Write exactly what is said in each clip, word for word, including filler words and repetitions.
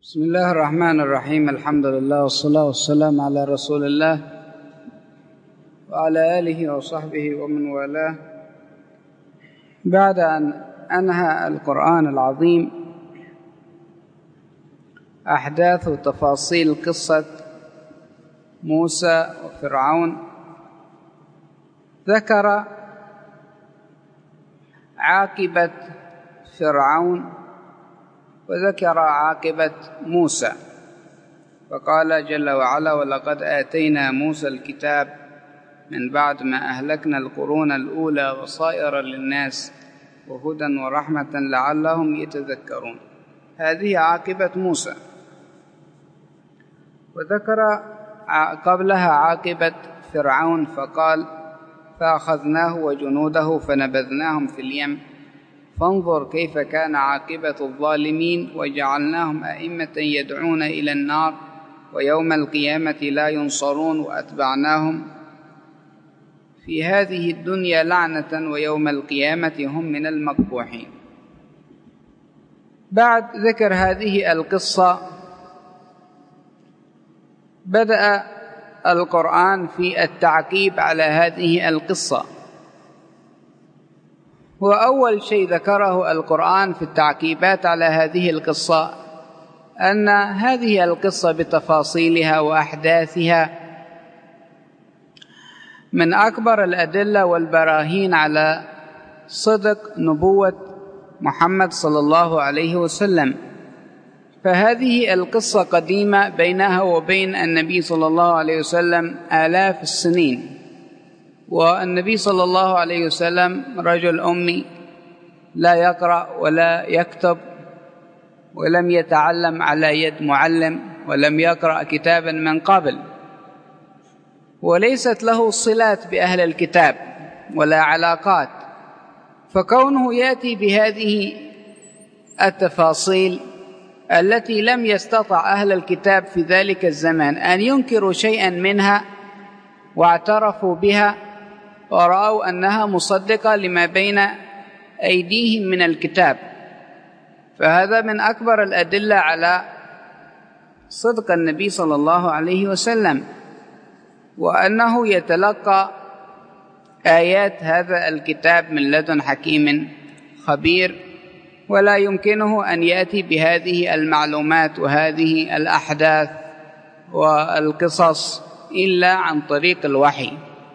بسم الله الرحمن الرحيم. الحمد لله والصلاة والسلام على رسول الله وعلى آله وصحبه ومن والاه. بعد أن أنهى القرآن العظيم أحداث وتفاصيل قصة موسى وفرعون، ذكر عاقبة فرعون وذكر عاقبة موسى، فقال جل وعلا: ولقد آتينا موسى الكتاب من بعد ما أهلكنا القرون الأولى بصائر للناس وهدى ورحمة لعلهم يتذكرون. هذه عاقبة موسى. وذكر قبلها عاقبة فرعون فقال: فأخذناه وجنوده فنبذناهم في اليم فانظر كيف كان عاقبة الظالمين وجعلناهم أئمة يدعون إلى النار ويوم القيامة لا ينصرون وأتبعناهم في هذه الدنيا لعنة ويوم القيامة هم من المقبوحين. بعد ذكر هذه القصة بدأ القرآن في التعقيب على هذه القصة. وأول شيء ذكره القرآن في التعقيبات على هذه القصة أن هذه القصة بتفاصيلها وأحداثها من أكبر الأدلة والبراهين على صدق نبوة محمد صلى الله عليه وسلم. فهذه القصة قديمة بينها وبين النبي صلى الله عليه وسلم آلاف السنين، والنبي صلى الله عليه وسلم رجل أمي لا يقرأ ولا يكتب ولم يتعلم على يد معلم ولم يقرأ كتابا من قبل، وليست له صلات بأهل الكتاب ولا علاقات، فكونه يأتي بهذه التفاصيل التي لم يستطع أهل الكتاب في ذلك الزمان أن ينكروا شيئا منها واعترفوا بها ورأوا أنها مصدقة لما بين أيديهم من الكتاب، فهذا من أكبر الأدلة على صدق النبي صلى الله عليه وسلم، وأنه يتلقى آيات هذا الكتاب من لدن حكيم خبير، ولا يمكنه أن يأتي بهذه المعلومات وهذه الأحداث والقصص إلا عن طريق الوحي.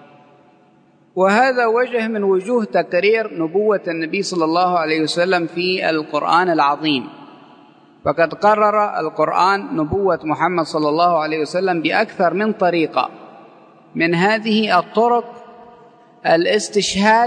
وهذا وجه من وجوه تقرير نبوة النبي صلى الله عليه وسلم في القرآن العظيم، فقد قرر القرآن نبوة محمد صلى الله عليه وسلم بأكثر من طريقة. من هذه الطرق الاستشهاد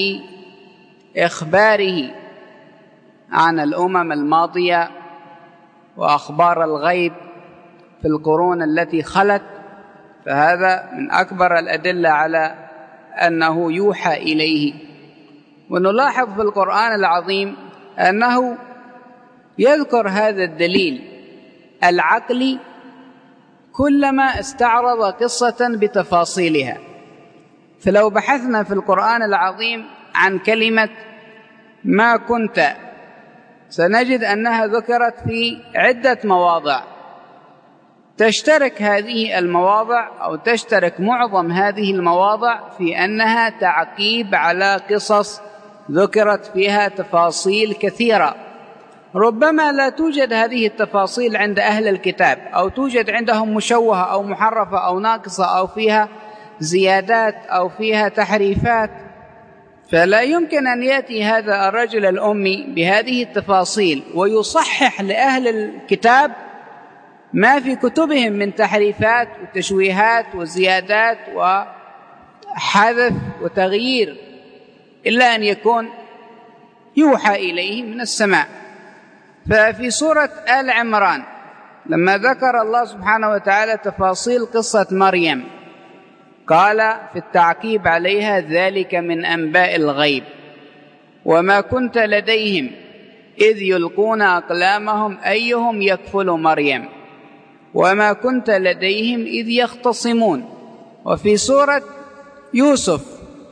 بإخباره عن الأمم الماضية وأخبار الغيب في القرون التي خلت، فهذا من أكبر الأدلة على أنه يوحى إليه. ونلاحظ في القرآن العظيم أنه يذكر هذا الدليل العقلي كلما استعرض قصة بتفاصيلها. فلو بحثنا في القرآن العظيم عن كلمة ما كنت سنجد أنها ذكرت في عدة مواضع، تشترك هذه المواضع أو تشترك معظم هذه المواضع في أنها تعقيب على قصص ذكرت فيها تفاصيل كثيرة، ربما لا توجد هذه التفاصيل عند أهل الكتاب، أو توجد عندهم مشوهة أو محرفة أو ناقصة أو فيها زيادات أو فيها تحريفات، فلا يمكن أن يأتي هذا الرجل الأمي بهذه التفاصيل ويصحح لأهل الكتاب ما في كتبهم من تحريفات وتشويهات وزيادات وحذف وتغيير، إلا أن يكون يوحى إليه من السماء. ففي سورة آل عمران لما ذكر الله سبحانه وتعالى تفاصيل قصة مريم قال في التعقيب عليها: ذلك من أنباء الغيب وما كنت لديهم إذ يلقون أقلامهم أيهم يكفل مريم وما كنت لديهم إذ يختصمون. وفي سورة يوسف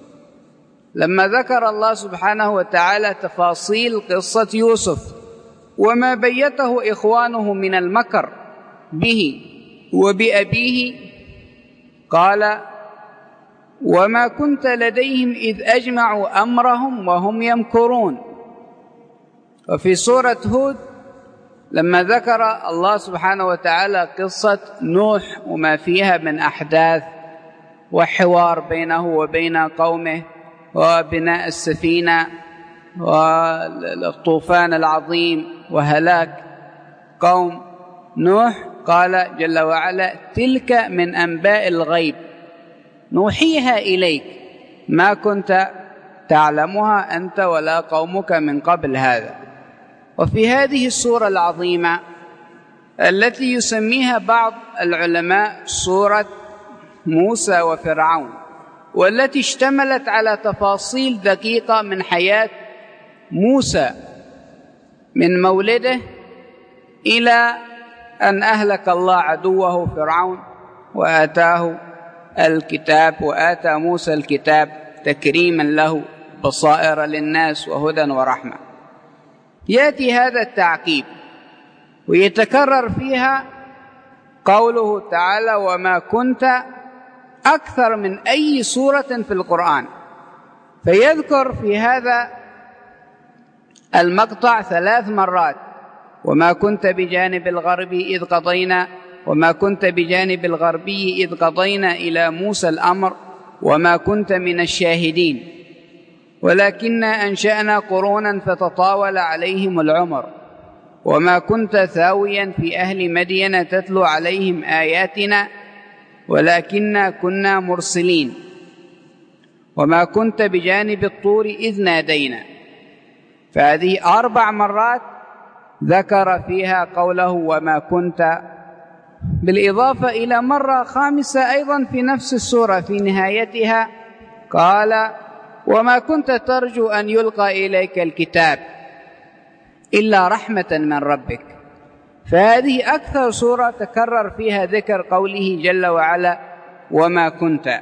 لما ذكر الله سبحانه وتعالى تفاصيل قصة يوسف وما بيته إخوانه من المكر به وبأبيه قال وما كنت لديهم إذ أجمعوا أمرهم وهم يمكرون. وفي سورة هود لما ذكر الله سبحانه وتعالى قصة نوح وما فيها من أحداث وحوار بينه وبين قومه وبناء السفينة والطوفان العظيم وهلاك قوم نوح، قال جل وعلا تلك من أنباء الغيب نوحيها إليك ما كنت تعلمها أنت ولا قومك من قبل هذا. وفي هذه السورة العظيمة التي يسميها بعض العلماء سورة موسى وفرعون، والتي اشتملت على تفاصيل دقيقة من حياة موسى من مولده إلى أن أهلك الله عدوه فرعون وآتاه الكتاب، وآتى موسى الكتاب تكريما له بصائر للناس وهدى ورحمة. يأتي هذا التعقيب ويتكرر فيها قوله تعالى وما كنت أكثر من أي سورة في القرآن، فيذكر في هذا المقطع ثلاث مرات وما كنت بجانب الغربي إذ قضينا وما كنت بجانب الغربي إذ قضينا إلى موسى الأمر وما كنت من الشاهدين ولكننا أنشأنا قرونا فتطاول عليهم العمر وما كنت ثاويا في أهل مدين تتلو عليهم آياتنا ولكننا كنا مرسلين وما كنت بجانب الطور إذ نادينا. فهذه أربع مرات ذكر فيها قوله وما كنت، بالإضافة إلى مرة خامسة أيضا في نفس السورة في نهايتها قال وما كنت ترجو أن يلقى إليك الكتاب إلا رحمة من ربك. فهذه أكثر سورة تكرر فيها ذكر قوله جل وعلا وما كنت.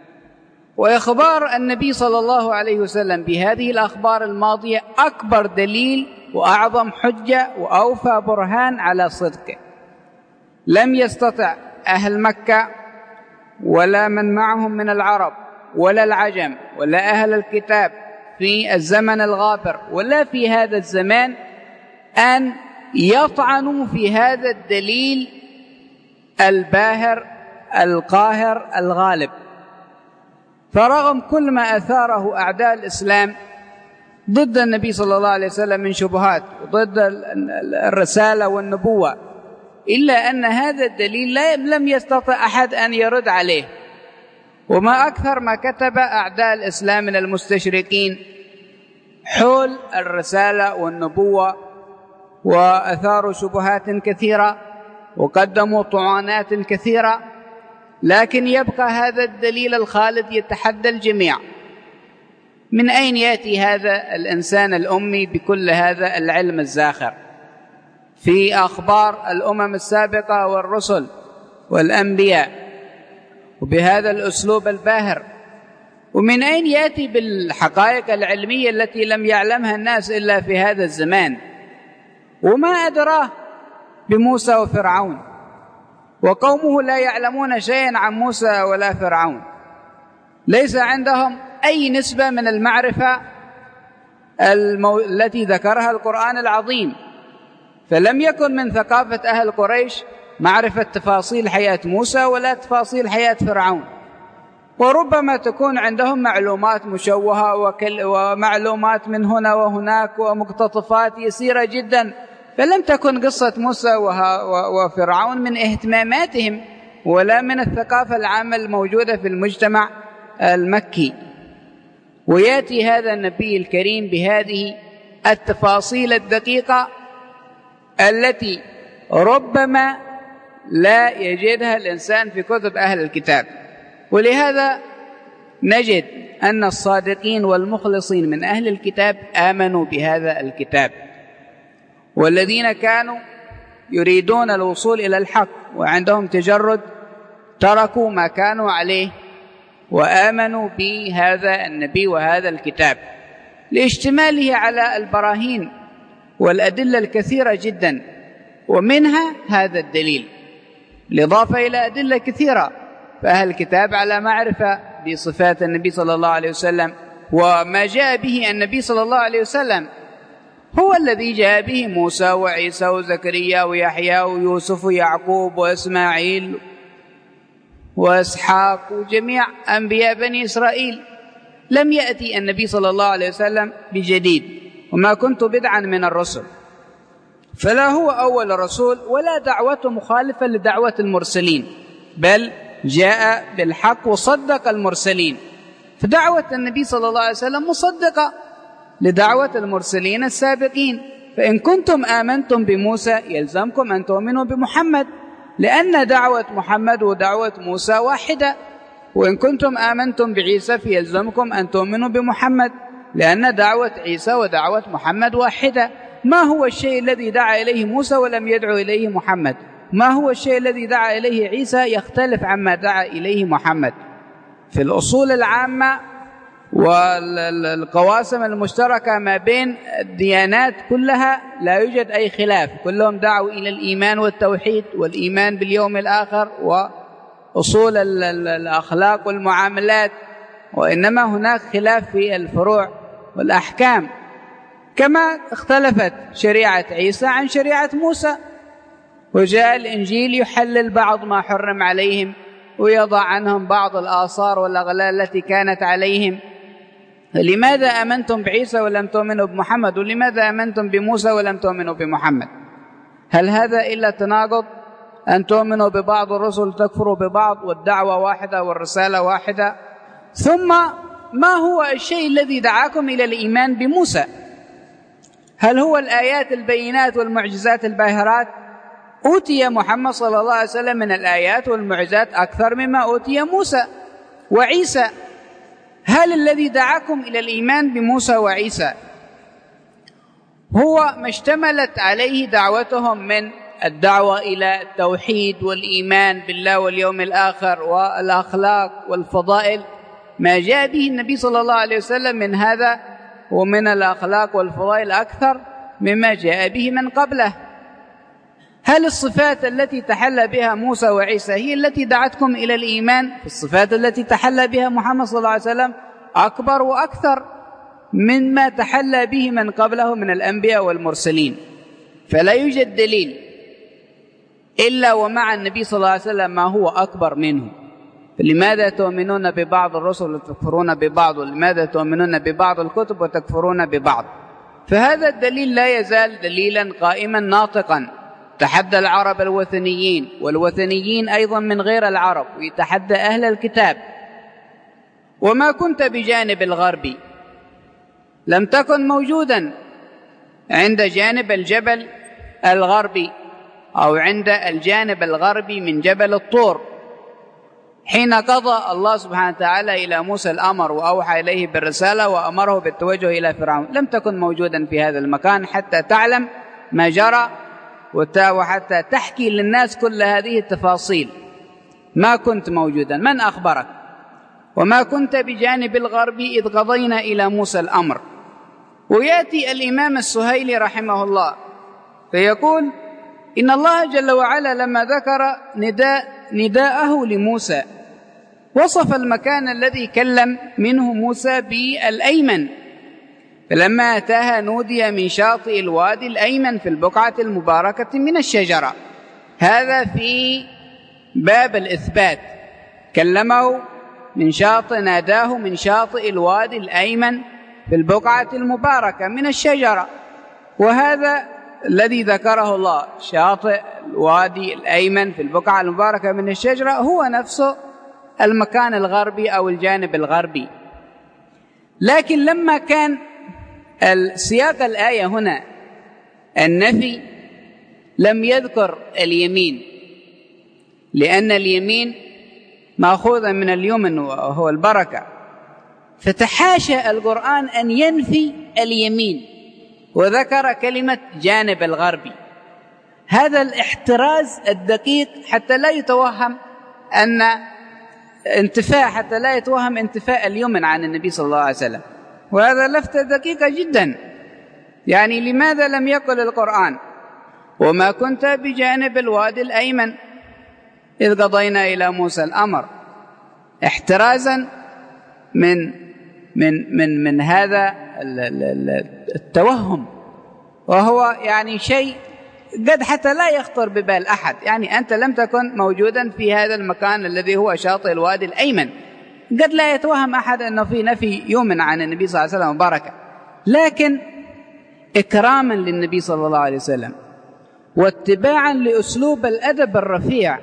وإخبار النبي صلى الله عليه وسلم بهذه الأخبار الماضية أكبر دليل وأعظم حجة وأوفى برهان على صدقه. لم يستطع أهل مكة ولا من معهم من العرب ولا العجم ولا أهل الكتاب في الزمن الغابر ولا في هذا الزمان أن يطعنوا في هذا الدليل الباهر القاهر الغالب. فرغم كل ما أثاره أعداء الإسلام ضد النبي صلى الله عليه وسلم من شبهات وضد الرسالة والنبوة، إلا أن هذا الدليل لم يستطع أحد أن يرد عليه. وما أكثر ما كتب أعداء الإسلام من المستشرقين حول الرسالة والنبوة، وأثاروا شبهات كثيرة وقدموا طعونات كثيرة، لكن يبقى هذا الدليل الخالد يتحدى الجميع. من أين يأتي هذا الإنسان الأمي بكل هذا العلم الزاخر في أخبار الأمم السابقة والرسل والأنبياء وبهذا الأسلوب الباهر؟ ومن أين يأتي بالحقائق العلمية التي لم يعلمها الناس إلا في هذا الزمان؟ وما أدراه بموسى وفرعون، وقومه لا يعلمون شيئا عن موسى ولا فرعون، ليس عندهم أي نسبة من المعرفة المو... التي ذكرها القرآن العظيم. فلم يكن من ثقافة أهل قريش معرفة تفاصيل حياة موسى ولا تفاصيل حياة فرعون، وربما تكون عندهم معلومات مشوهة وكل... ومعلومات من هنا وهناك ومقتطفات يسيرة جدا، فلم تكن قصة موسى وها... وفرعون من اهتماماتهم ولا من الثقافة العامة الموجودة في المجتمع المكي. ويأتي هذا النبي الكريم بهذه التفاصيل الدقيقة التي ربما لا يجدها الإنسان في كتب أهل الكتاب. ولهذا نجد أن الصادقين والمخلصين من أهل الكتاب آمنوا بهذا الكتاب، والذين كانوا يريدون الوصول إلى الحق وعندهم تجرد تركوا ما كانوا عليه وآمنوا بهذا النبي وهذا الكتاب لاشتماله على البراهين والأدلة الكثيرة جدا، ومنها هذا الدليل، بالإضافة إلى أدلة كثيرة. فأهل الكتاب على معرفة بصفات النبي صلى الله عليه وسلم، وما جاء به النبي صلى الله عليه وسلم هو الذي جاء به موسى وعيسى وزكريا ويحيى ويوسف ويعقوب وإسماعيل وإسحاق وجميع أنبياء بني إسرائيل. لم يأتي النبي صلى الله عليه وسلم بجديد، وما كنت بدعا من الرسل، فلا هو أول رسول ولا دعوته مخالفة لدعوة المرسلين، بل جاء بالحق وصدق المرسلين. فدعوة النبي صلى الله عليه وسلم مصدقة لدعوة المرسلين السابقين. فإن كنتم آمنتم بموسى يلزمكم أن تؤمنوا بمحمد، لأن دعوة محمد ودعوة موسى واحدة. وإن كنتم آمنتم بعيسى فيلزمكم أن تؤمنوا بمحمد، لأن دعوة عيسى ودعوة محمد واحدة. ما هو الشيء الذي دعا إليه موسى ولم يدعو إليه محمد؟ ما هو الشيء الذي دعا إليه عيسى يختلف عما دعا إليه محمد؟ في الأصول العامة والقواسم المشتركة ما بين الديانات كلها لا يوجد أي خلاف، كلهم دعوا إلى الإيمان والتوحيد والإيمان باليوم الآخر وأصول الأخلاق والمعاملات، وإنما هناك خلاف في الفروع والأحكام، كما اختلفت شريعة عيسى عن شريعة موسى، وجاء الإنجيل يحلل بعض ما حرم عليهم ويضع عنهم بعض الآثار والأغلال التي كانت عليهم. لماذا آمنتم بعيسى ولم تؤمنوا بمحمد؟ ولماذا آمنتم بموسى ولم تؤمنوا بمحمد؟ هل هذا إلا تناقض؟ أن تؤمنوا ببعض الرسل تكفروا ببعض، والدعوة واحدة والرسالة واحدة. ثم ما هو الشيء الذي دعاكم إلى الإيمان بموسى؟ هل هو الآيات البينات والمعجزات الباهرات؟ أوتي محمد صلى الله عليه وسلم من الآيات والمعجزات أكثر مما أوتي موسى وعيسى. هل الذي دعاكم إلى الإيمان بموسى وعيسى هو ما اشتملت عليه دعوتهم من الدعوة إلى التوحيد والإيمان بالله واليوم الآخر والأخلاق والفضائل، ما جاء به النبي صلى الله عليه وسلم من هذا ومن الأخلاق والفضائل أكثر مما جاء به من قبله؟ هل الصفات التي تحلى بها موسى وعيسى هي التي دعتكم إلى الإيمان؟ الصفات التي تحلى بها محمد صلى الله عليه وسلم أكبر وأكثر مما تحلى به من قبله من الأنبياء والمرسلين. فلا يوجد دليل إلا ومع النبي صلى الله عليه وسلم ما هو أكبر منه. فلماذا تؤمنون ببعض الرسل وتكفرون ببعض؟ ولماذا تؤمنون ببعض الكتب وتكفرون ببعض؟ فهذا الدليل لا يزال دليلا قائما ناطقا، تحدى العرب الوثنيين والوثنيين أيضا من غير العرب، ويتحدى أهل الكتاب. وما كنت بجانب الغربي، لم تكن موجودا عند جانب الجبل الغربي أو عند الجانب الغربي من جبل الطور، حين قضى الله سبحانه وتعالى إلى موسى الأمر وأوحى إليه بالرسالة وأمره بالتوجه إلى فرعون. لم تكن موجودا في هذا المكان حتى تعلم ما جرى وحتى تحكي للناس كل هذه التفاصيل. ما كنت موجودا، من أخبرك؟ وما كنت بجانب الغربي إذ قضينا إلى موسى الأمر. ويأتي الإمام السهيلي رحمه الله فيقول إن الله جل وعلا لما ذكر نداء نداءه لموسى وصف المكان الذي كلم منه موسى بالأيمن، فلما أتاها نودي من شاطئ الوادي الأيمن في البقعة المباركة من الشجرة. هذا في باب الإثبات، كلمه من شاطئ ناداه من شاطئ الوادي الأيمن في البقعة المباركة من الشجرة. وهذا الذي ذكره الله شاطئ الوادي الأيمن في البقعة المباركة من الشجرة هو نفسه المكان الغربي أو الجانب الغربي. لكن لما كان السياق الآية هنا النفي لم يذكر اليمين، لأن اليمين مأخوذا من اليمن وهو البركة، فتحاشى القرآن أن ينفي اليمين وذكر كلمة جانب الغربي. هذا الاحتراز الدقيق حتى لا يتوهم أن انتفاء حتى لا يتوهم انتفاء اليمن عن النبي صلى الله عليه وسلم، وهذا لفتة دقيقة جدا. يعني لماذا لم يقل القرآن وما كنت بجانب الوادي الأيمن إذ قضينا إلى موسى الأمر، احترازا من من من من هذا التوهم، وهو يعني شيء قد حتى لا يخطر ببال أحد. يعني أنت لم تكن موجودا في هذا المكان الذي هو شاطئ الوادي الأيمن، قد لا يتوهم أحد أنه في نفي يوم عن النبي صلى الله عليه وسلم وبركة، لكن إكراما للنبي صلى الله عليه وسلم واتباعا لأسلوب الأدب الرفيع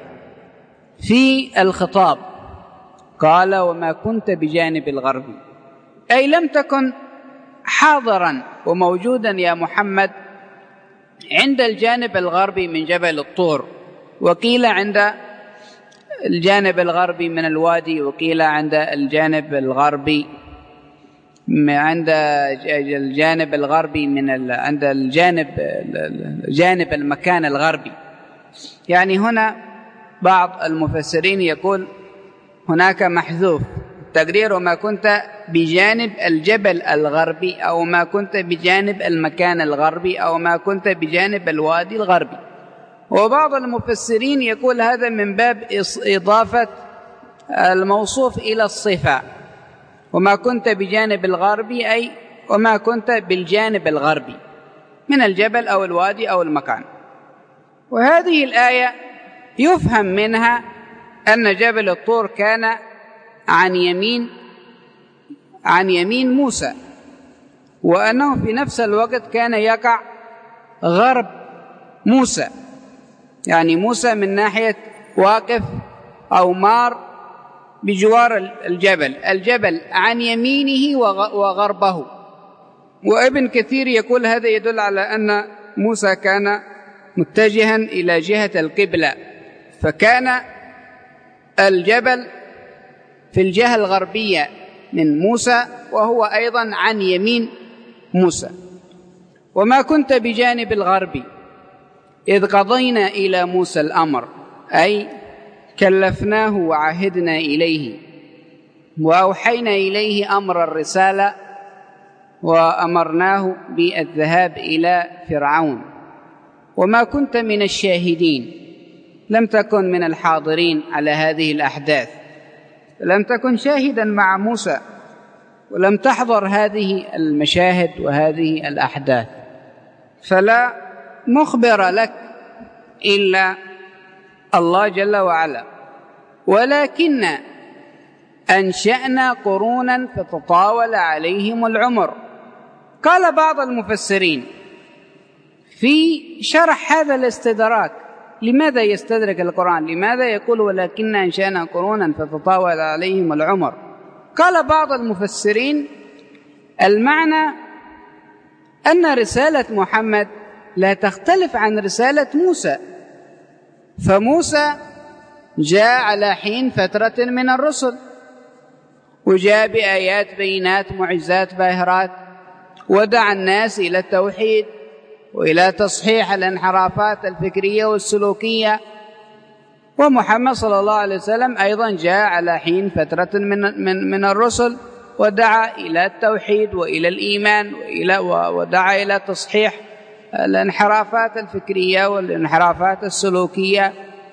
في الخطاب قال وما كنت بجانب الغربي، أي لم تكن حاضرا وموجودا يا محمد عند الجانب الغربي من جبل الطور، وقيل عند الجانب الغربي من الوادي، وقيل عند الجانب الغربي عند الجانب الغربي من عند الجانب جانب المكان الغربي. يعني هنا بعض المفسرين يقول هناك محذوف تقرير وما كنت بجانب الجبل الغربي، أو ما كنت بجانب المكان الغربي، أو ما كنت بجانب الوادي الغربي. وبعض المفسرين يقول هذا من باب إضافة الموصوف إلى الصفة، وما كنت بجانب الغربي أي وما كنت بالجانب الغربي من الجبل أو الوادي أو المكان. وهذه الآية يفهم منها أن جبل الطور كان عن يمين عن يمين موسى، وأنه في نفس الوقت كان يقع غرب موسى، يعني موسى من ناحية واقف أو مار بجوار الجبل، الجبل عن يمينه وغربه. وابن كثير يقول هذا يدل على أن موسى كان متجها إلى جهة القبلة، فكان الجبل في الجهة الغربية من موسى وهو أيضا عن يمين موسى. وما كنت بجانب الغربي إذ قضينا إلى موسى الأمر، أي كلفناه وعهدنا إليه وأوحينا إليه أمر الرسالة وأمرناه بالذهاب إلى فرعون. وما كنت من الشاهدين، لم تكن من الحاضرين على هذه الأحداث، لم تكن شاهدا مع موسى ولم تحضر هذه المشاهد وهذه الأحداث، فلا مخبر لك إلا الله جل وعلا. ولكن أنشأنا قرونا فتطاول عليهم العمر. قال بعض المفسرين في شرح هذا الاستدراك، لماذا يستدرك القرآن؟ لماذا يقول ولكن أنشأنا قرونا فتطاول عليهم العمر؟ قال بعض المفسرين المعنى أن رسالة محمد لا تختلف عن رسالة موسى، فموسى جاء على حين فترة من الرسل وجاء بآيات بينات معجزات باهرات ودعا الناس إلى التوحيد وإلى تصحيح الانحرافات الفكرية والسلوكية. ومحمد صلى الله عليه وسلم أيضا جاء على حين فترة من, من, من الرسل ودعا إلى التوحيد وإلى الإيمان وإلى ودعا إلى تصحيح الانحرافات الفكرية والانحرافات السلوكية.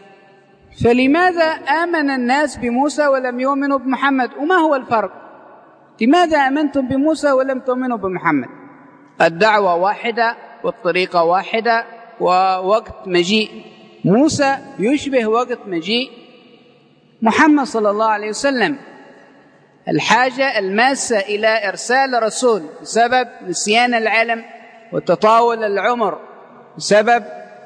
فلماذا آمن الناس بموسى ولم يؤمنوا بمحمد؟ وما هو الفرق؟ لماذا آمنتم بموسى ولم تؤمنوا بمحمد؟ الدعوة واحدة والطريقة واحدة ووقت مجيء موسى يشبه وقت مجيء محمد صلى الله عليه وسلم. الحاجة الماسة إلى إرسال رسول بسبب نسيان العلم وتطاول العمر، بسبب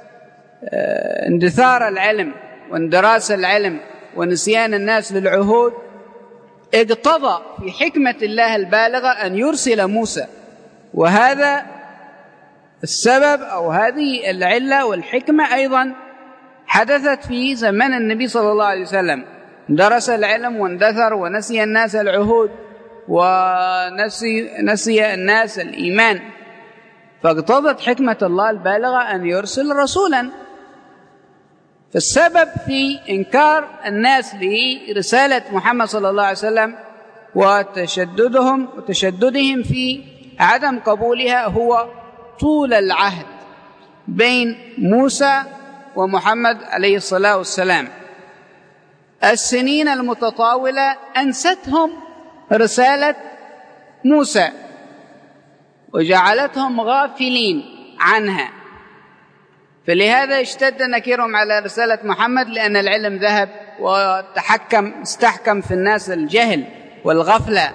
اندثار العلم واندراس العلم ونسيان الناس للعهود، اقتضى في حكمة الله البالغة أن يرسل موسى. وهذا السبب أو هذه العلة والحكمة أيضا حدثت في زمن النبي صلى الله عليه وسلم، درس العلم واندثر ونسي الناس العهود ونسي نسي الناس الإيمان، فاقتضت حكمة الله البالغة أن يرسل رسولا. فالسبب في إنكار الناس لرسالة محمد صلى الله عليه وسلم وتشددهم وتشددهم في عدم قبولها هو طول العهد بين موسى ومحمد عليه الصلاة والسلام. السنين المتطاولة أنستهم رسالة موسى وجعلتهم غافلين عنها، فلهذا اشتد نكيرهم على رسالة محمد، لأن العلم ذهب وتحكم استحكم في الناس الجهل والغفلة،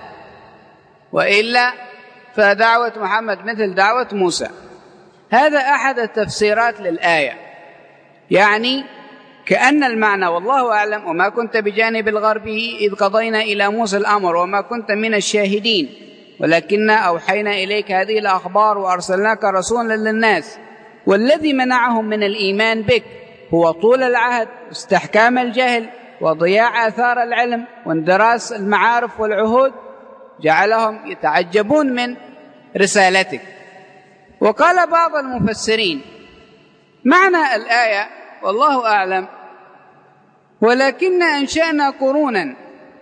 وإلا فدعوة محمد مثل دعوة موسى. هذا أحد التفسيرات للآية، يعني كأن المعنى والله أعلم وما كنت بجانب الغربي إذ قضينا إلى موسى الأمر وما كنت من الشاهدين ولكننا أوحينا إليك هذه الأخبار وأرسلناك رسولا للناس والذي منعهم من الإيمان بك هو طول العهد واستحكام الجهل وضياع آثار العلم واندراس المعارف والعهود جعلهم يتعجبون من رسالتك. وقال بعض المفسرين معنى الآية والله أعلم ولكن أنشأنا قرونا،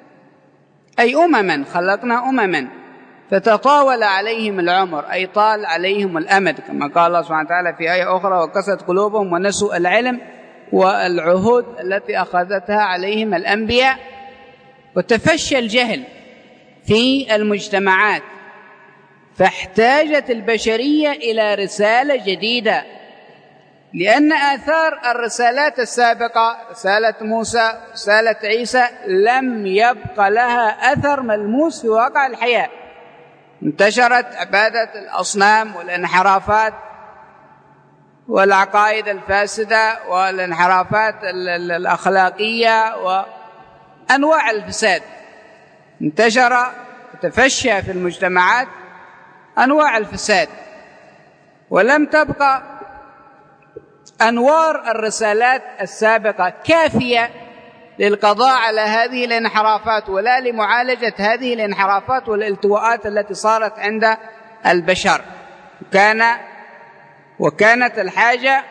أي أمما، خلقنا أمما فتطاول عليهم العمر، أي طال عليهم الأمد، كما قال الله سبحانه وتعالى في آية أخرى وقست قلوبهم ونسوا العلم والعهود التي أخذتها عليهم الأنبياء. وتفشى الجهل في المجتمعات فاحتاجت البشرية إلى رسالة جديدة، لأن آثار الرسالات السابقة رسالة موسى رسالة عيسى لم يبق لها أثر ملموس في واقع الحياة. انتشرت عبادة الأصنام والانحرافات والعقائد الفاسدة والانحرافات الأخلاقية وأنواع الفساد، انتشر وتفشى في المجتمعات أنواع الفساد، ولم تبقى أنوار الرسالات السابقة كافية للقضاء على هذه الانحرافات ولا لمعالجة هذه الانحرافات والالتواءات التي صارت عند البشر. وكان وكانت الحاجة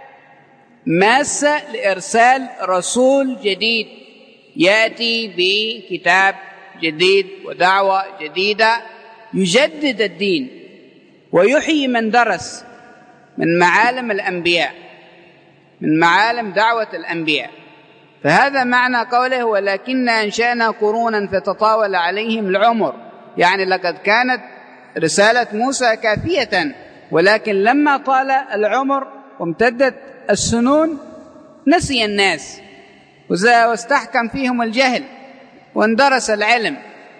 ماسة لإرسال رسول جديد يأتي بكتاب جديد ودعوة جديدة يجدد الدين ويحيي من درس من معالم الأنبياء، من معالم دعوة الأنبياء. فهذا معنى قوله ولكن أنشأنا قرونا فتطاول عليهم العمر، يعني لقد كانت رسالة موسى كافية، ولكن لما طال العمر وامتدت السنون نسي الناس واستحكم فيهم الجهل واندرس العلم،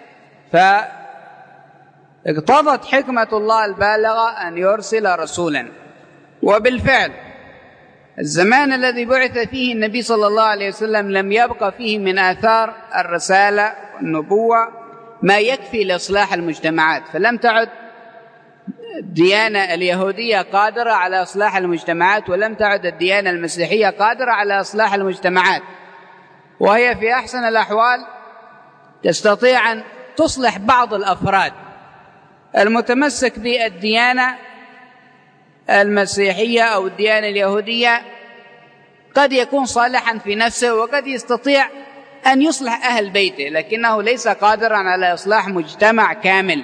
فاقتضت حكمة الله البالغة أن يرسل رسولا. وبالفعل الزمان الذي بعث فيه النبي صلى الله عليه وسلم لم يبقى فيه من آثار الرسالة والنبوة ما يكفي لإصلاح المجتمعات، فلم تعد الديانة اليهودية قادرة على إصلاح المجتمعات، ولم تعد الديانة المسيحية قادرة على إصلاح المجتمعات، وهي في أحسن الأحوال تستطيع أن تصلح بعض الأفراد. المتمسك بالديانة المسيحية أو الديانة اليهودية قد يكون صالحا في نفسه وقد يستطيع أن يصلح أهل بيته، لكنه ليس قادرا على إصلاح مجتمع كامل.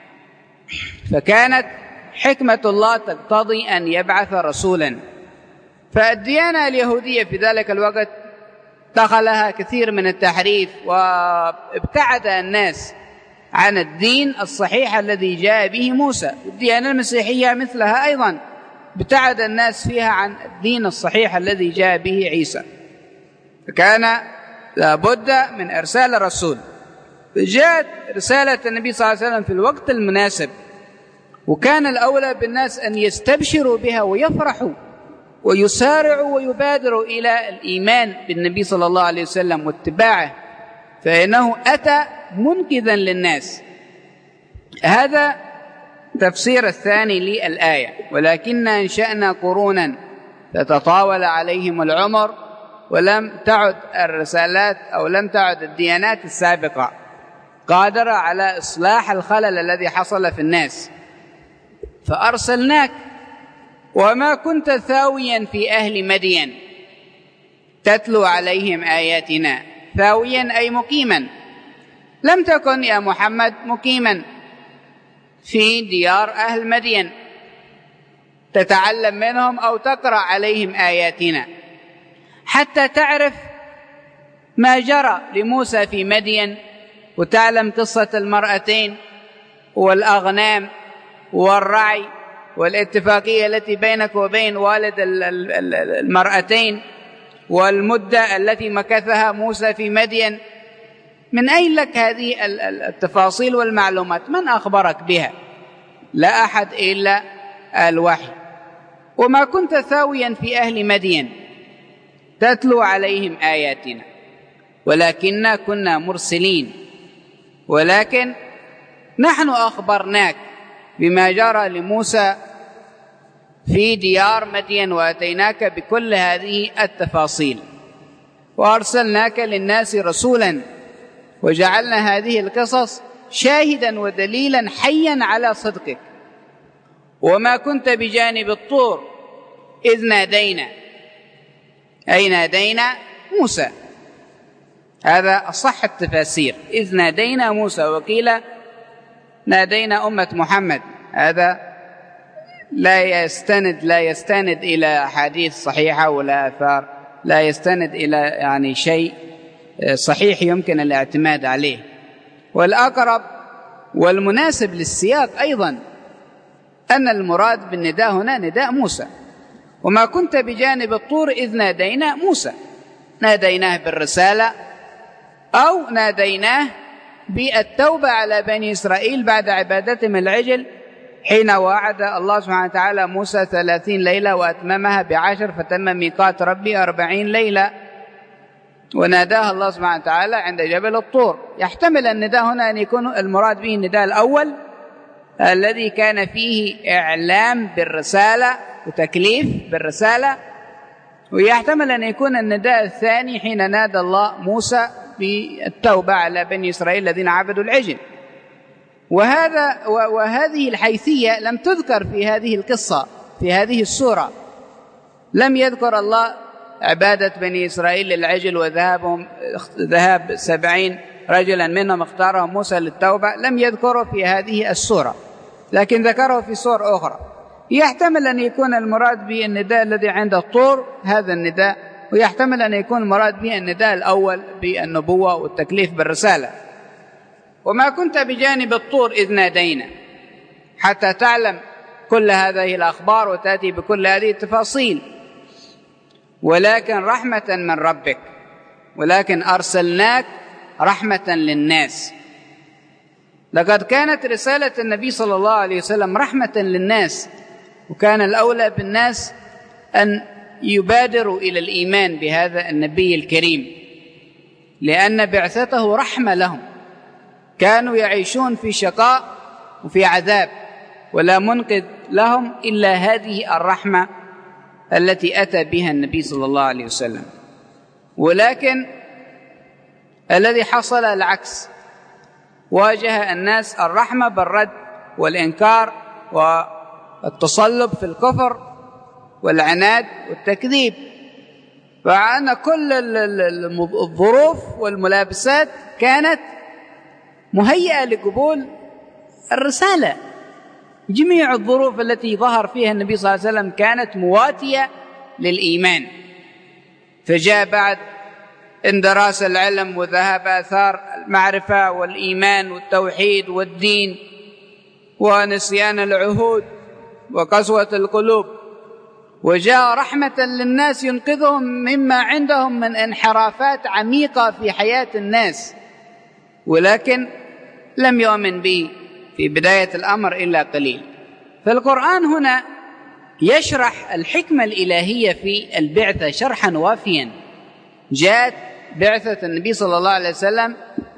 فكانت حكمة الله تقتضي أن يبعث رسولا. فالديانة اليهودية في ذلك الوقت دخلها كثير من التحريف وابتعد الناس عن الدين الصحيح الذي جاء به موسى. الديانة المسيحية مثلها أيضا ابتعد الناس فيها عن الدين الصحيح الذي جاء به عيسى، فكان لابد من إرسال رسول. فجاءت رسالة النبي صلى الله عليه وسلم في الوقت المناسب، وكان الأولى بالناس أن يستبشروا بها ويفرحوا ويسارعوا ويبادروا إلى الإيمان بالنبي صلى الله عليه وسلم واتباعه، فإنه أتى منقذا للناس. هذا تفسير الثاني للآية ولكن أنشأنا قرونا فتطاول عليهم العمر، ولم تعد الرسالات أو لم تعد الديانات السابقة قادرة على إصلاح الخلل الذي حصل في الناس، فأرسلناك وما كنت ثاويا في أهل مدين تتلو عليهم آياتنا. ثاويا أي مقيما، لم تكن يا محمد مقيما في ديار أهل مدين، تتعلم منهم أو تقرأ عليهم آياتنا حتى تعرف ما جرى لموسى في مدين، وتعلم قصة المرأتين والأغنام والرعي والاتفاقية التي بينك وبين والد المرأتين والمدة التي مكثها موسى في مدين. من أين لك هذه التفاصيل والمعلومات؟ من أخبرك بها؟ لا أحد إلا الوحي. وما كنت ثاويا في أهل مدين تتلو عليهم آياتنا، ولكننا كنا مرسلين، ولكن نحن أخبرناك بما جرى لموسى في ديار مدين، وأتيناك بكل هذه التفاصيل، وأرسلناك للناس رسولا، وجعلنا هذه القصص شاهدا ودليلا حيا على صدقك. وما كنت بجانب الطور إذ نادينا، أي نادينا موسى، هذا أصح التفاسير، إذ نادينا موسى، وقيل نادينا أمة محمد، هذا لا يستند لا يستند إلى أحاديث صحيحة ولا آثار، لا يستند إلى يعني شيء صحيح يمكن الاعتماد عليه. والأقرب والمناسب للسياق أيضا أن المراد بالنداء هنا نداء موسى. وما كنت بجانب الطور إذ نادينا موسى، ناديناه بالرسالة أو ناديناه بالتوبة على بني إسرائيل بعد عبادتهم العجل، حين وعد الله سبحانه وتعالى موسى ثلاثين ليلة وأتممها بعشر، فتم ميقات ربي أربعين ليلة، وناداها الله سبحانه وتعالى عند جبل الطور. يحتمل النداء هنا أن يكون المراد به النداء الأول الذي كان فيه إعلام بالرسالة وتكليف بالرسالة، ويحتمل أن يكون النداء الثاني حين نادى الله موسى بالتوبة على بني إسرائيل الذين عبدوا العجل. وهذا وهذه الحيثية لم تذكر في هذه القصة، في هذه السورة لم يذكر الله عبادة بني إسرائيل للعجل وذهابهم ذهاب سبعين رجلا منهم اختارهم موسى للتوبة، لم يذكره في هذه السورة، لكن ذكره في سور أخرى. يحتمل أن يكون المراد به النداء الذي عند الطور هذا النداء، ويحتمل أن يكون المراد به النداء الأول بالنبوة والتكليف بالرسالة. وما كنت بجانب الطور إذ نادينا، حتى تعلم كل هذه الأخبار وتأتي بكل هذه التفاصيل، ولكن رحمة من ربك، ولكن أرسلناك رحمة للناس. لقد كانت رسالة النبي صلى الله عليه وسلم رحمة للناس، وكان الأولى بالناس أن يبادروا إلى الإيمان بهذا النبي الكريم، لأن بعثته رحمة لهم، كانوا يعيشون في شقاء وفي عذاب، ولا منقذ لهم إلا هذه الرحمة التي أتى بها النبي صلى الله عليه وسلم. ولكن الذي حصل العكس، واجه الناس الرحمة بالرد والإنكار والتصلب في الكفر والعناد والتكذيب، فأن كل الظروف والملابسات كانت مهيئة لقبول الرسالة. جميع الظروف التي ظهر فيها النبي صلى الله عليه وسلم كانت مواتية للإيمان. فجاء بعد اندراس العلم وذهاب آثار المعرفة والإيمان والتوحيد والدين ونسيان العهود وقسوة القلوب، وجاء رحمة للناس ينقذهم مما عندهم من انحرافات عميقة في حياة الناس، ولكن لم يؤمن به في بداية الأمر إلا قليل. فالقرآن هنا يشرح الحكمة الإلهية في البعثة شرحا وافيا. جاءت بعثة النبي صلى الله عليه وسلم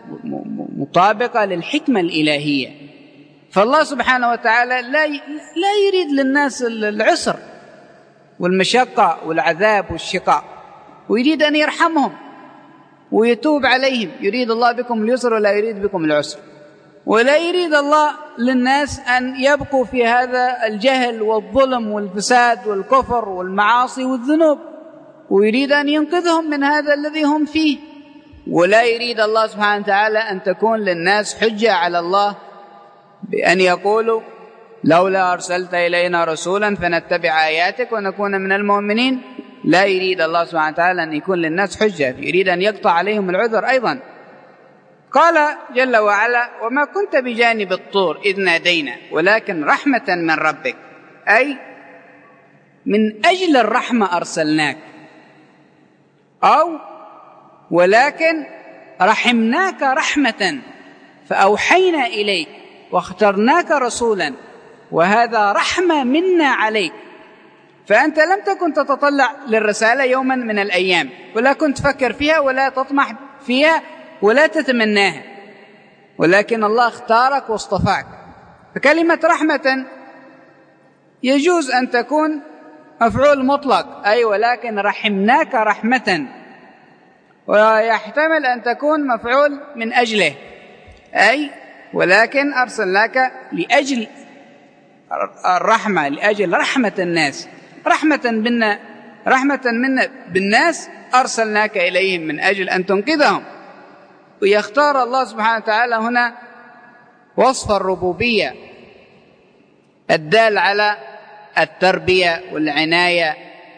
مطابقة للحكمة الإلهية، فالله سبحانه وتعالى لا لا يريد للناس العسر والمشقة والعذاب والشقاء، ويريد أن يرحمهم ويتوب عليهم. يريد الله بكم اليسر ولا يريد بكم العسر، ولا يريد الله للناس أن يبقوا في هذا الجهل والظلم والفساد والكفر والمعاصي والذنوب، ويريد أن ينقذهم من هذا الذي هم فيه. ولا يريد الله سبحانه وتعالى أن تكون للناس حجة على الله بأن يقولوا لولا أرسلت إلينا رسولا فنتبع آياتك ونكون من المؤمنين. لا يريد الله سبحانه وتعالى أن يكون للناس حجة، يريد أن يقطع عليهم العذر أيضا. قال جل وعلا: وما كنت بجانب الطور إذ نادينا ولكن رحمة من ربك، أي من أجل الرحمة أرسلناك، أو ولكن رحمناك رحمة فأوحينا إليك واخترناك رسولا، وهذا رحمة منا عليك. فأنت لم تكن تتطلع للرسالة يوما من الأيام، ولا كنت تفكر فيها ولا تطمح فيها ولا تتمناها، ولكن الله اختارك واصطفاك. فكلمة رحمة يجوز أن تكون مفعول مطلق، أي ولكن رحمناك رحمة، ويحتمل أن تكون مفعول من أجله، أي ولكن أرسلناك لأجل الرحمة، لأجل رحمة الناس، رحمة منا رحمة منا بالناس أرسلناك إليهم من أجل أن تنقذهم. ويختار الله سبحانه وتعالى هنا وصف الربوبية الدال على التربية والعناية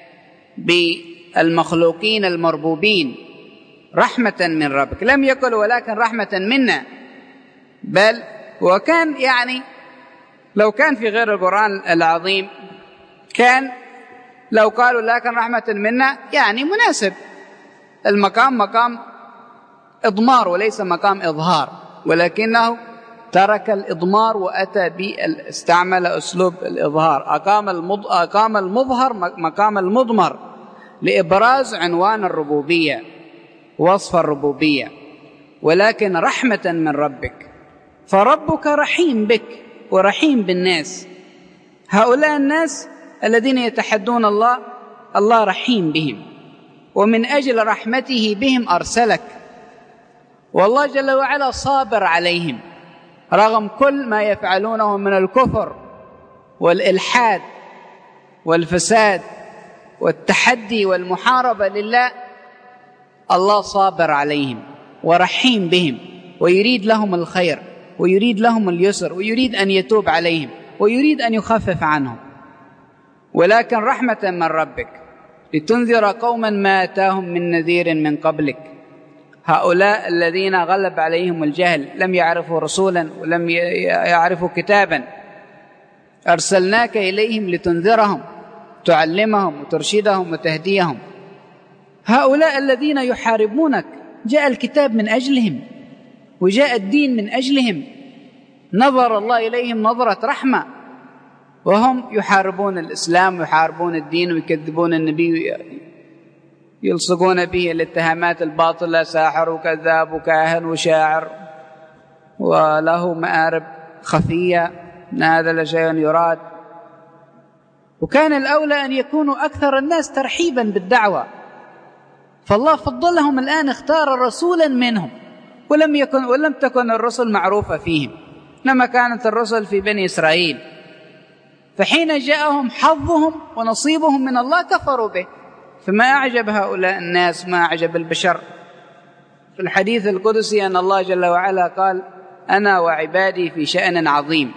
بالمخلوقين المربوبين، رحمة من ربك. لم يقل ولكن رحمة منا، بل وكان يعني لو كان في غير القرآن العظيم كان لو قالوا لكن رحمة منا يعني مناسب، المقام مقام إضمار وليس مقام إظهار، ولكنه ترك الإضمار وأتى باستعمل أسلوب الإظهار، أقام المض... أقام المظهر مقام المضمر لإبراز عنوان الربوبية، وصف الربوبية. ولكن رحمة من ربك، فربك رحيم بك ورحيم بالناس. هؤلاء الناس الذين يتحدون الله، الله رحيم بهم، ومن أجل رحمته بهم أرسلك. والله جل وعلا صابر عليهم رغم كل ما يفعلونه من الكفر والإلحاد والفساد والتحدي والمحاربة لله. الله صابر عليهم ورحيم بهم، ويريد لهم الخير ويريد لهم اليسر، ويريد أن يتوب عليهم ويريد أن يخفف عنهم. ولكن رحمة من ربك لتنذر قوما ما أتاهم من نذير من قبلك. هؤلاء الذين غلب عليهم الجهل، لم يعرفوا رسولا ولم يعرفوا كتابا، أرسلناك إليهم لتنذرهم، تعلمهم وترشدهم وتهديهم. هؤلاء الذين يحاربونك جاء الكتاب من أجلهم وجاء الدين من أجلهم، نظر الله إليهم نظرة رحمة، وهم يحاربون الإسلام ويحاربون الدين ويكذبون النبي، يلصقون به الاتهامات الباطلة، ساحر وكذاب وكاهن وشاعر وله مآرب خفية، إن هذا لشيء يراد. وكان الأولى أن يكونوا أكثر الناس ترحيبا بالدعوة، فالله فضلهم الآن، اختار رسولا منهم، ولم يكن ولم تكن الرسل معروفة فيهم، لما كانت الرسل في بني إسرائيل. فحين جاءهم حظهم ونصيبهم من الله كفروا به. فما أعجب هؤلاء الناس، ما أعجب البشر. في الحديث القدسي أن الله جل وعلا قال: أنا وعبادي في شأن عظيم،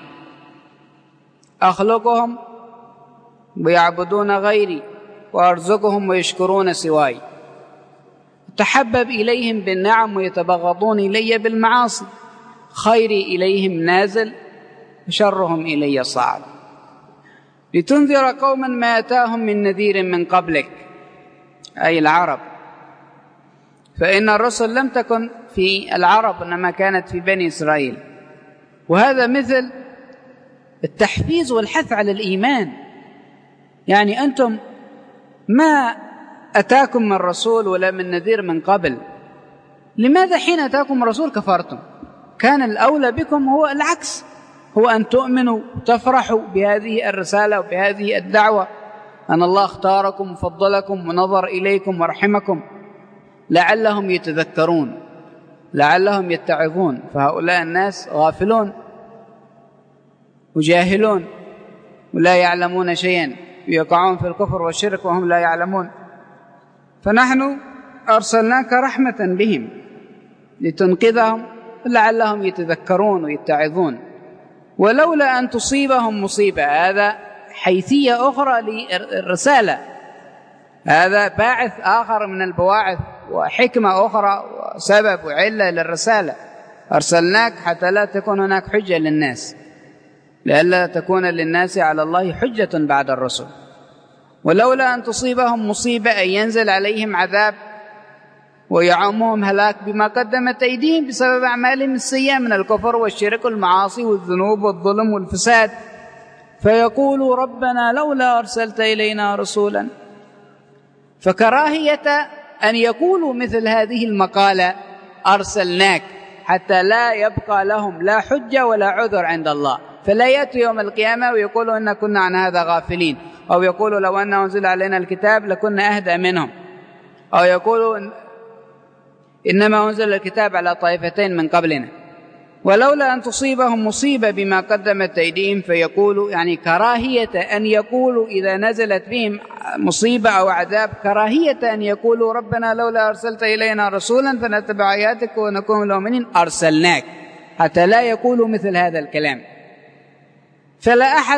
أخلقهم ويعبدون غيري وأرزقهم ويشكرون سواي، تحبب إليهم بالنعم ويتبغضون إلي بالمعاصي، خيري إليهم نازل وشرهم إلي صاعد، لتنذر قوما ما أتاهم من نذير من قبلك، أي العرب. فإن الرسل لم تكن في العرب إنما كانت في بني إسرائيل. وهذا مثل التحفيز والحث على الإيمان. يعني أنتم ما أتاكم من رسول ولا من نذير من قبل، لماذا حين أتاكم رسول كفرتم؟ كان الأولى بكم هو العكس، هو أن تؤمنوا تفرحوا بهذه الرسالة وبهذه الدعوة، أن الله اختاركم وفضلكم ونظر إليكم ورحمكم، لعلهم يتذكرون، لعلهم يتعظون. فهؤلاء الناس غافلون وجاهلون ولا يعلمون شيئا، يقعون في الكفر والشرك وهم لا يعلمون. فنحن أرسلناك رحمة بهم لتنقذهم لعلهم يتذكرون ويتعظون. ولولا أن تصيبهم مصيبة، هذا حيثية أخرى للرسالة، هذا باعث آخر من البواعث وحكمة أخرى وسبب وعلة للرسالة. أرسلناك حتى لا تكون هناك حجة للناس، لئلا تكون للناس على الله حجة بعد الرسل. ولولا أن تصيبهم مصيبة أن ينزل عليهم عذاب ويعمهم هلاك بما قدمت أيديهم بسبب أعمالهم السيئة من الكفر والشرك والمعاصي والذنوب والظلم والفساد، فيقولوا ربنا لولا أرسلت إلينا رسولا. فكراهية أن يقولوا مثل هذه المقالة أرسلناك حتى لا يبقى لهم لا حجة ولا عذر عند الله، فلا يأتوا يوم القيامة ويقولوا إن كنا عن هذا غافلين، أو يقولوا لو أن أنزل علينا الكتاب لكنا أهدى منهم، أو يقولوا إنما أنزل الكتاب على طائفتين من قبلنا. ولولا أن تصيبهم مصيبة بما قدمت أيديهم فيقولوا، يعني كراهية أن يقولوا إذا نزلت بهم مصيبة أو عذاب، كراهية أن يقولوا ربنا لولا أرسلت إلينا رسولا فنتبع آياتك ونكون من المؤمنين، أرسلناك، حتى لا يقولوا مثل هذا الكلام. فلا أحد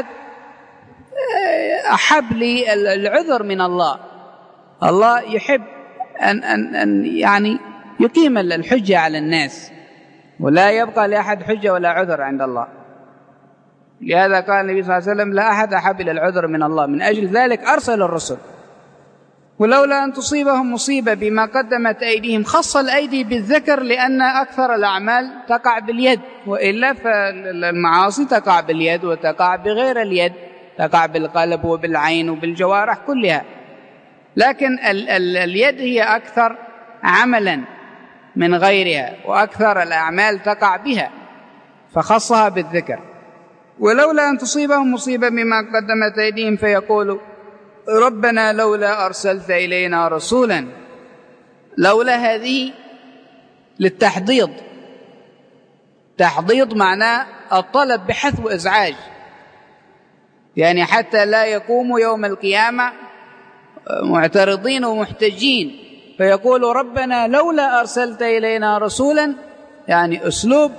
أحب لي العذر من الله، الله يحب أن, أن, أن يعني يقيم الحجة على الناس، ولا يبقى لأحد حجة ولا عذر عند الله. لهذا قال النبي صلى الله عليه وسلم لا أحد أحب إلى العذر من الله، من أجل ذلك أرسل الرسل. ولولا أن تصيبهم مصيبة بما قدمت أيديهم، خص الأيدي بالذكر لأن أكثر الأعمال تقع باليد، وإلا فالمعاصي تقع باليد وتقع بغير اليد، تقع بالقلب وبالعين وبالجوارح كلها، لكن ال ال اليد هي أكثر عملا من غيرها، وأكثر الأعمال تقع بها، فخصها بالذكر. ولولا أن تصيبهم مصيبة بما قدمت أيديهم فيقولوا ربنا لولا أرسلت إلينا رسولا. لولا هذه للتحضيض، تحضيض معناه الطلب بحث وإزعاج، يعني حتى لا يقوموا يوم القيامة معترضين ومحتجين، فيقولوا ربنا لولا أرسلت إلينا رسولا، يعني أسلوب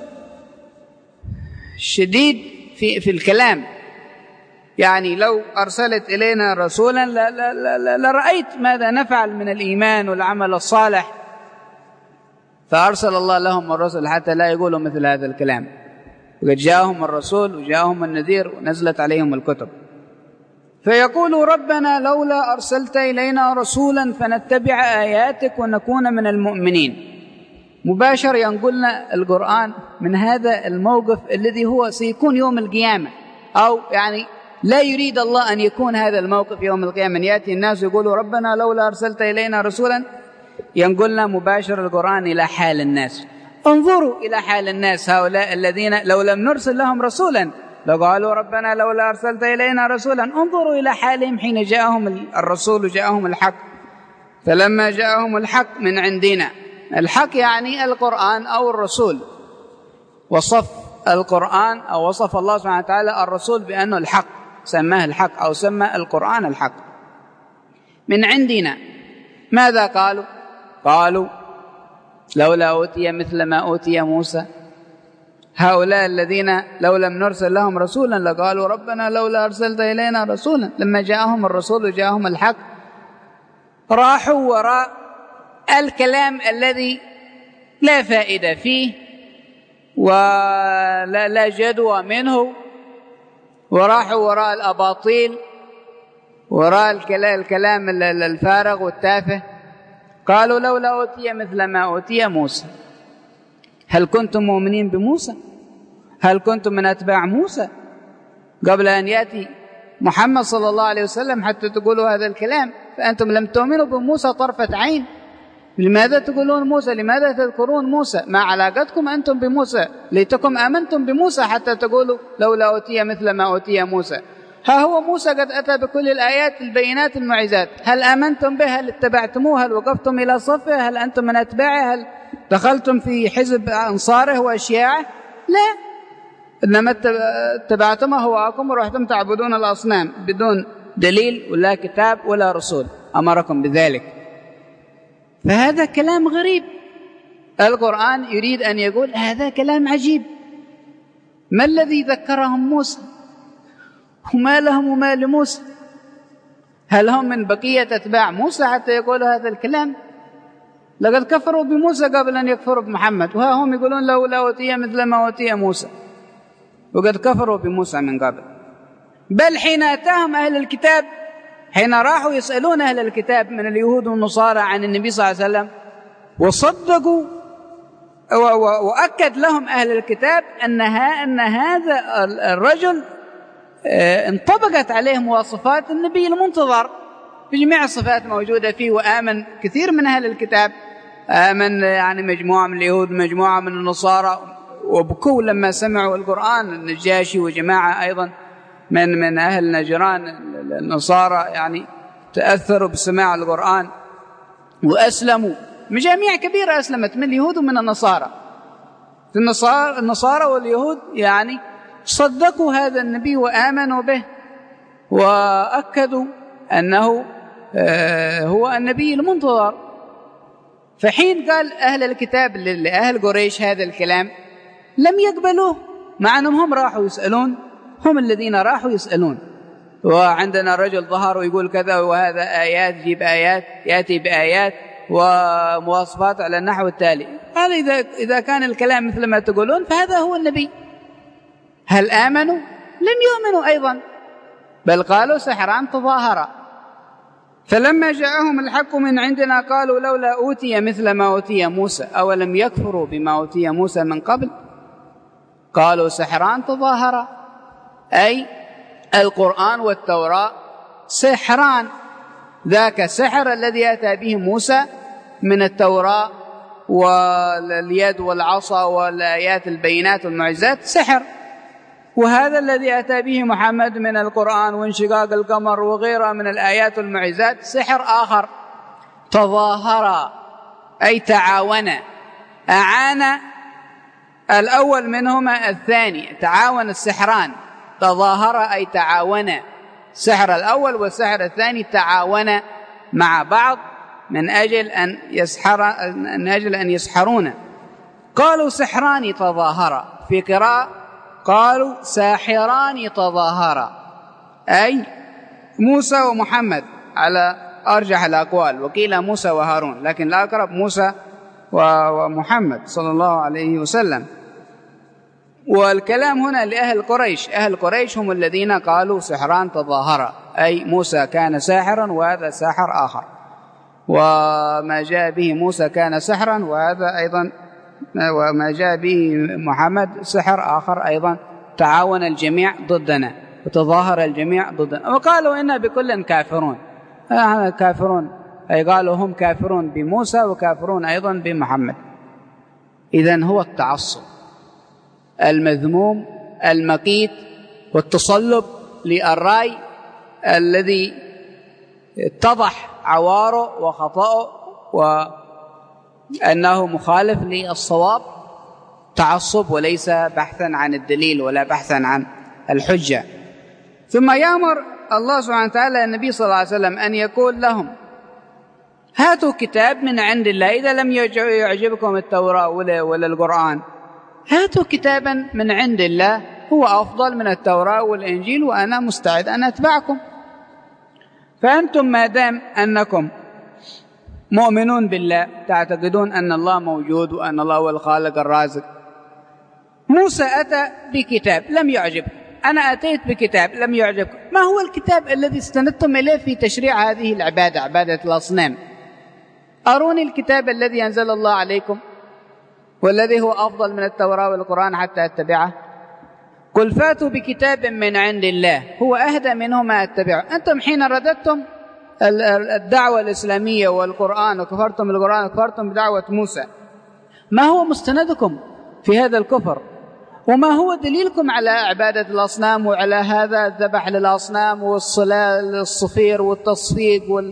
شديد في, في الكلام، يعني لو أرسلت إلينا رسولا لرأيت ماذا نفعل من الإيمان والعمل الصالح، فأرسل الله لهم الرسل حتى لا يقولوا مثل هذا الكلام، وقد جاءهم الرسول وجاءهم النذير ونزلت عليهم الكتب. فيقولوا ربنا لولا أرسلت إلينا رسولا فنتبع آياتك ونكون من المؤمنين. مباشر ينقلنا القرآن من هذا الموقف الذي هو سيكون يوم القيامة، أو يعني لا يريد الله أن يكون هذا الموقف يوم القيامة، يأتي الناس يقولوا ربنا لولا أرسلت إلينا رسولا، ينقلنا مباشر القرآن إلى حال الناس. انظروا إلى حال الناس هؤلاء الذين لو لم نرسل لهم رسولا لقالوا ربنا لولا أرسلت إلينا رسولا. انظروا إلى حالهم حين جاءهم الرسول وجاءهم الحق. فلما جاءهم الحق من عندنا، الحق يعني القرآن أو الرسول، وصف القرآن أو وصف الله سبحانه وتعالى الرسول بأنه الحق، سماه الحق أو سمى القرآن الحق من عندنا. ماذا قالوا؟ قالوا لولا أوتي مثل ما أوتي موسى. هؤلاء الذين لو لم نرسل لهم رسولا لقالوا ربنا لولا أرسلت إلينا رسولا. لما جاءهم الرسول وجاءهم الحق راحوا وراء الكلام الذي لا فائدة فيه ولا لا جدوى منه، وراحوا وراء الأباطيل، وراء الكلام الفارغ والتافه. قالوا لولا أوتي مثل ما أوتي موسى. هل كنتم مؤمنين بموسى؟ هل كنتم من أتباع موسى قبل أن يأتي محمد صلى الله عليه وسلم حتى تقولوا هذا الكلام؟ فأنتم لم تؤمنوا بموسى طرفة عين، لماذا تقولون موسى؟ لماذا تذكرون موسى؟ ما علاقتكم أنتم بموسى؟ ليتكم آمنتم بموسى حتى تقولوا لولا أوتي مثل ما أوتي موسى. ها هو موسى قد أتى بكل الآيات البينات المعجزات، هل آمنتم به؟ هل اتبعتموه؟ هل وقفتم إلى صفه؟ هل أنتم من أتباعه؟ هل دخلتم في حزب أنصاره وأشياعه؟ لا، إنما اتبعتم هواكم ورحتم تعبدون الأصنام بدون دليل ولا كتاب ولا رسول أمركم بذلك. فهذا كلام غريب. القرآن يريد أن يقول هذا كلام عجيب، ما الذي ذكرهم موسى؟ وما لهم وما لموسى؟ هل هم من بقية أتباع موسى حتى يقولوا هذا الكلام؟ لقد كفروا بموسى قبل أن يكفروا بمحمد، وها هم يقولون لولا أوتي مثل ما أوتي موسى، وقد كفروا بموسى من قبل. بل حين أتاهم أهل الكتاب، حين راحوا يسألون أهل الكتاب من اليهود والنصارى عن النبي صلى الله عليه وسلم، وصدقوا وأكد لهم أهل الكتاب أنها أن هذا الرجل انطبقت عليه مواصفات النبي المنتظر بجميع الصفات موجودة فيه، وآمن كثير من أهل الكتاب، آمن يعني مجموعة من اليهود مجموعة من النصارى، وبكوا لما سمعوا القرآن. النجاشي وجماعة أيضا من من أهل نجران النصارى يعني تأثروا بسماع القرآن وأسلموا. مجاميع كبيرة أسلمت من اليهود ومن النصارى. النصارى النصارى واليهود يعني صدقوا هذا النبي وآمنوا به وأكدوا أنه هو النبي المنتظر. فحين قال أهل الكتاب لأهل قريش هذا الكلام لم يقبلوه، مع أنهم هم راحوا يسألون، هم الذين راحوا يسألون، وعندنا رجل ظهر ويقول كذا وهذا آيات، يجيب آيات، يأتي بآيات ومواصفات على النحو التالي. هذا إذا, إذا كان الكلام مثل ما تقولون فهذا هو النبي. هل آمنوا؟ لم يؤمنوا أيضا، بل قالوا سحران تظاهرا. فلما جاءهم الحق من عندنا قالوا لولا أوتي مثل ما أوتي موسى أولم يكفروا بما أوتي موسى من قبل. قالوا سحران تظاهرا، أي القرآن والتوراة سحران، ذاك السحر الذي أتى به موسى من التوراة واليد والعصا والآيات البينات والمعجزات سحر، وهذا الذي أتى به محمد من القرآن وانشقاق القمر وغيرها من الآيات والمعجزات سحر آخر. تظاهرا أي تعاونا، أعان الأول منهما الثاني، تعاون السحران. تظاهرا أي تعاونا، السحر الأول والسحر الثاني تعاونا مع بعض من أجل أن يسحر من أجل أن يسحرون. قالوا سحران تظاهرا، في قراءة قالوا ساحران تظاهرا، أي موسى ومحمد على أرجح الأقوال، وقيل موسى وهارون، لكن الأقرب موسى ومحمد صلى الله عليه وسلم. والكلام هنا لأهل قريش، أهل قريش هم الذين قالوا سحران تظاهرا، أي موسى كان ساحرا وهذا ساحر آخر، وما جاء به موسى كان سحرا وهذا أيضا، وما جاء به محمد سحر آخر أيضا. تعاون الجميع ضدنا وتظاهر الجميع ضدنا، وقالوا إنا بكل كافرون، آه كافرون، أي قالوا هم كافرون بموسى وكافرون أيضا بمحمد. إذن هو التعصب المذموم المقيت والتصلب للرأي الذي اتضح عواره وخطأه وأنه مخالف للصواب، تعصب وليس بحثا عن الدليل ولا بحثا عن الحجة. ثم يأمر الله سبحانه وتعالى النبي صلى الله عليه وسلم أن يقول لهم هاتوا كتاب من عند الله، إذا لم يعجبكم التوراة ولا القرآن هاتوا كتابا من عند الله هو أفضل من التوراة والإنجيل، وأنا مستعد أن أتبعكم. فأنتم ما دام أنكم مؤمنون بالله، تعتقدون أن الله موجود وأن الله هو الخالق الرازق. موسى أتى بكتاب لم يعجبكم، أنا أتيت بكتاب لم يعجبكم. ما هو الكتاب الذي استندتم إليه في تشريع هذه العبادة، عبادة الأصنام؟ أروني الكتاب الذي أنزل الله عليكم والذي هو أفضل من التوراة والقرآن حتى أتبعه. قل فاتوا بكتاب من عند الله هو أهدى منه ما أتبعه. أنتم حين رددتم الدعوة الإسلامية والقرآن وكفرتم بالقرآن وكفرتم بدعوة موسى، ما هو مستندكم في هذا الكفر؟ وما هو دليلكم على عبادة الأصنام وعلى هذا الذبح للأصنام والصلاة للصفير والتصفيق وال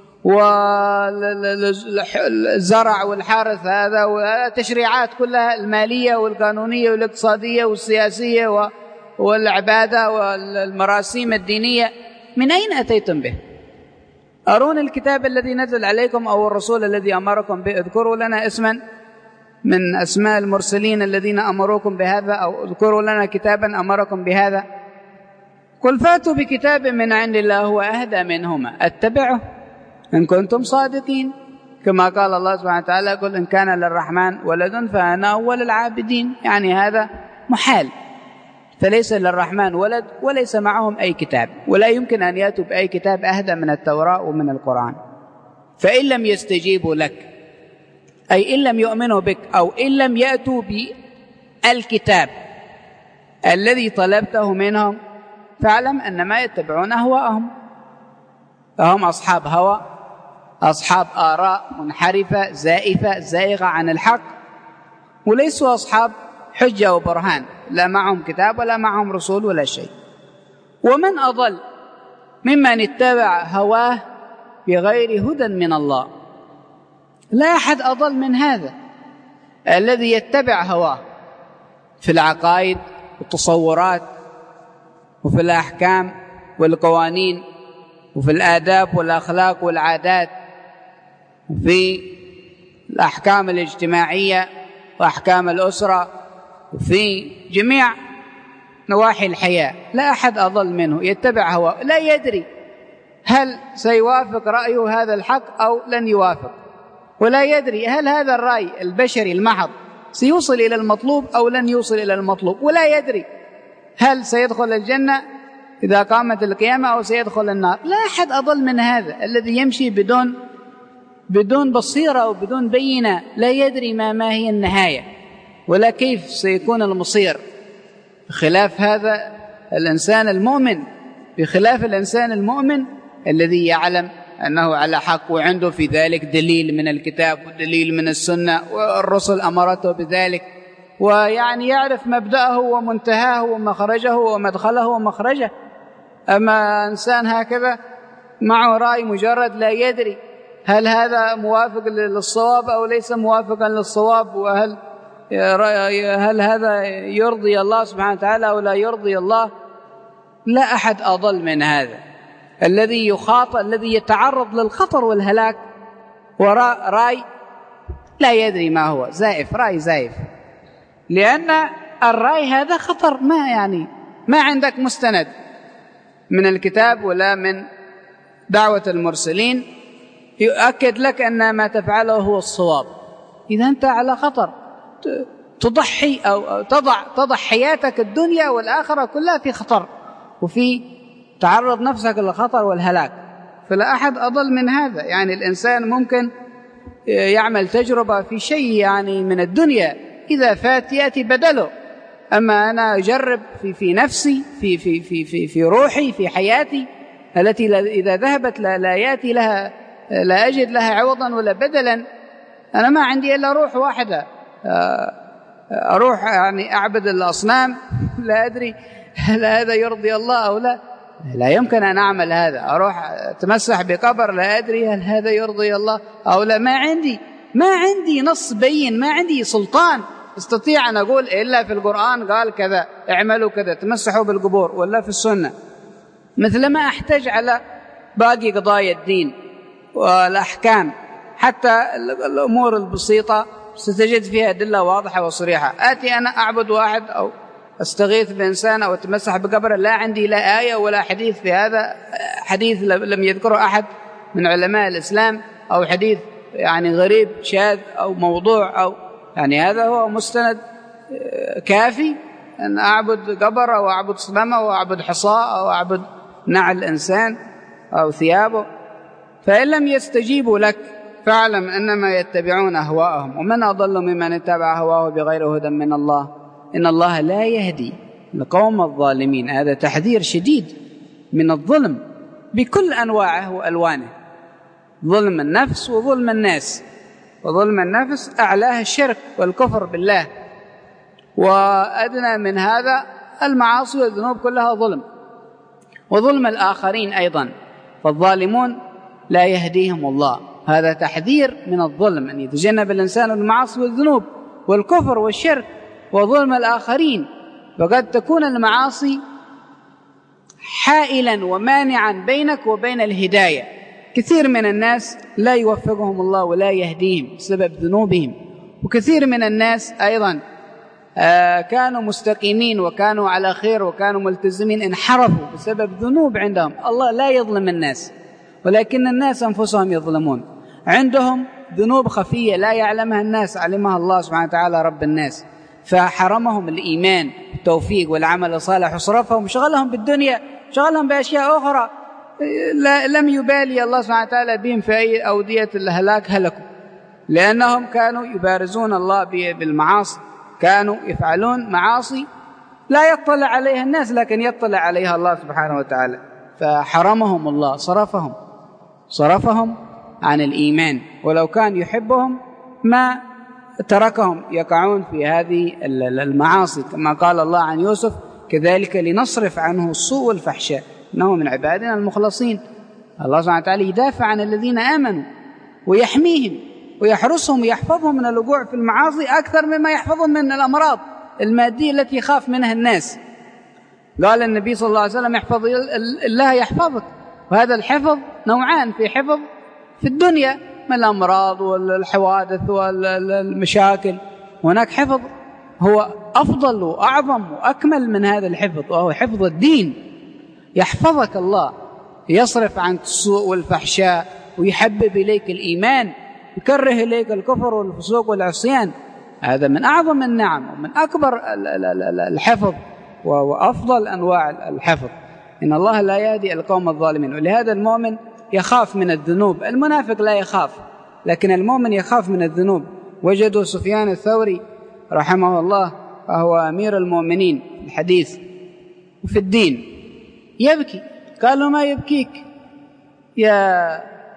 والزرع والحرث هذا والتشريعات كلها المالية والقانونية والاقتصادية والسياسية والعبادة والمراسيم الدينية؟ من أين أتيتم به؟ أرون الكتاب الذي نزل عليكم أو الرسول الذي أمركم به، اذكروا لنا اسما من أسماء المرسلين الذين أمروكم بهذا، أو اذكروا لنا كتابا أمركم بهذا. قل فاتوا بكتاب من عند الله هو أهدى منهما اتبعه إن كنتم صادقين، كما قال الله سبحانه وتعالى قل إن كان للرحمن ولد فأنا أول العابدين. يعني هذا محال، فليس للرحمن ولد وليس معهم أي كتاب، ولا يمكن أن يأتوا بأي كتاب أهدى من التوراة ومن القرآن. فإن لم يستجيبوا لك، أي إن لم يؤمنوا بك، أو إن لم يأتوا بالكتاب الذي طلبته منهم، فاعلم أنما يتبعون أهواءهم، فهم أصحاب هوى، أصحاب آراء منحرفة زائفة زائغة عن الحق، وليسوا أصحاب حجة وبرهان، لا معهم كتاب ولا معهم رسول ولا شيء. ومن أضل ممن اتبع هواه بغير هدى من الله. لا أحد أضل من هذا الذي يتبع هواه في العقائد والتصورات وفي الأحكام والقوانين وفي الآداب والأخلاق والعادات وفي الأحكام الاجتماعية وأحكام الأسرة وفي جميع نواحي الحياة. لا أحد أضل منه يتبع هواه، لا يدري هل سيوافق رأيه هذا الحق أو لن يوافق، ولا يدري هل هذا الرأي البشري المحض سيوصل إلى المطلوب أو لن يوصل إلى المطلوب، ولا يدري هل سيدخل الجنة إذا قامت القيامة أو سيدخل النار. لا أحد أضل من هذا الذي يمشي بدون بدون بصيرة وبدون بينة، لا يدري ما ما هي النهاية ولا كيف سيكون المصير، بخلاف هذا الإنسان المؤمن، بخلاف الإنسان المؤمن الذي يعلم أنه على حق وعنده في ذلك دليل من الكتاب ودليل من السنة والرسل أمرته بذلك، ويعني يعرف مبدأه ومنتهاه ومخرجه ومدخله ومخرجه. أما إنسان هكذا معه رأي مجرد لا يدري هل هذا موافق للصواب أو ليس موافقا للصواب، وهل هل هذا يرضي الله سبحانه وتعالى أو لا يرضي الله. لا أحد أضل من هذا الذي يخاطئ، الذي يتعرض للخطر والهلاك وراء رأي لا يدري ما هو، زائف، رأي زائف. لأن الرأي هذا خطر، ما يعني ما عندك مستند من الكتاب ولا من دعوة المرسلين يؤكد لك أن ما تفعله هو الصواب. إذا أنت على خطر، تضحي أو تضع تضع حياتك الدنيا والآخرة كلها في خطر، وفي تعرض نفسك للخطر والهلاك. فلا أحد أضل من هذا. يعني الإنسان ممكن يعمل تجربة في شيء يعني من الدنيا، إذا فات يأتي بدله. أما أنا أجرب في في نفسي، في في في في في روحي، في حياتي التي إذا ذهبت لا, لا يأتي لها، لا أجد لها عوضا ولا بدلا. أنا ما عندي إلا روح واحدة، أروح يعني أعبد الأصنام، لا أدري هل هذا يرضي الله أو لا، لا يمكن أن أعمل هذا. أروح أتمسح بقبر، لا أدري هل هذا يرضي الله أو لا. ما عندي ما عندي نص بين، ما عندي سلطان استطيع أن أقول إلا في القرآن قال كذا، اعملوا كذا، تمسحوا بالقبور، ولا في السنة. مثلما أحتاج على باقي قضايا الدين والأحكام، حتى الأمور البسيطة ستجد فيها أدلة واضحة وصريحة. آتي أنا أعبد واحد أو أستغيث بإنسان أو أتمسح بقبر، لا عندي لا آية ولا حديث في هذا، حديث لم يذكره أحد من علماء الإسلام، أو حديث يعني غريب شاذ أو موضوع، أو يعني هذا هو مستند كافي أن أعبد قبر أو أعبد صنم أو أعبد حصاء أو أعبد نعل الإنسان أو ثيابه. فإن لم يستجيبوا لك فاعلم أنما يتبعون أهواءهم، ومن أضل ممن اتبع هواه بغير هدى من الله إن الله لا يهدي القوم الظالمين. هذا تحذير شديد من الظلم بكل أنواعه وألوانه، ظلم النفس وظلم الناس. وظلم النفس أعلاه الشرك والكفر بالله، وأدنى من هذا المعاصي والذنوب كلها ظلم، وظلم الآخرين أيضا، فالظالمون لا يهديهم الله. هذا تحذير من الظلم، أن يتجنب الإنسان المعاصي والذنوب والكفر والشرك وظلم الآخرين. فقد تكون المعاصي حائلا ومانعا بينك وبين الهداية. كثير من الناس لا يوفقهم الله ولا يهديهم بسبب ذنوبهم وكثير من الناس أيضا كانوا مستقيمين وكانوا على خير وكانوا ملتزمين، انحرفوا بسبب ذنوب عندهم. الله لا يظلم الناس، ولكن الناس أنفسهم يظلمون. عندهم ذنوب خفية لا يعلمها الناس، علمها الله سبحانه وتعالى رب الناس، فحرمهم الإيمان والتوفيق والعمل الصالح، وصرفهم شغلهم بالدنيا، شغلهم بأشياء أخرى لم يبالي الله سبحانه وتعالى بهم في أي أودية الهلاك هلكوا، لأنهم كانوا يبارزون الله بالمعاصي، كانوا يفعلون معاصي لا يطلع عليها الناس لكن يطلع عليها الله سبحانه وتعالى، فحرمهم الله، صرفهم صرفهم عن الإيمان. ولو كان يحبهم ما تركهم يقعون في هذه المعاصي، كما قال الله عن يوسف: كذلك لنصرف عنه السوء والفحشاء إنه من عبادنا المخلصين. الله سبحانه وتعالى يدافع عن الذين آمنوا ويحميهم ويحرسهم ويحفظهم من الوقوع في المعاصي أكثر مما يحفظهم من الأمراض المادية التي يخاف منها الناس. قال النبي صلى الله عليه وسلم: احفظ الله يحفظك. وهذا الحفظ نوعان: في حفظ في الدنيا من الأمراض والحوادث والمشاكل، هناك حفظ هو أفضل وأعظم وأكمل من هذا الحفظ، وهو حفظ الدين. يحفظك الله، يصرف عنك السوء والفحشاء، ويحبب إليك الإيمان، يكره إليك الكفر والفسوق والعصيان. هذا من أعظم النعم ومن أكبر الحفظ وأفضل أنواع الحفظ. إن الله لا يهدي القوم الظالمين. ولهذا المؤمن يخاف من الذنوب، المنافق لا يخاف، لكن المؤمن يخاف من الذنوب. وجدوا سفيان الثوري رحمه الله وهو أمير المؤمنين في الحديث وفي الدين يبكي. قالوا: ما يبكيك يا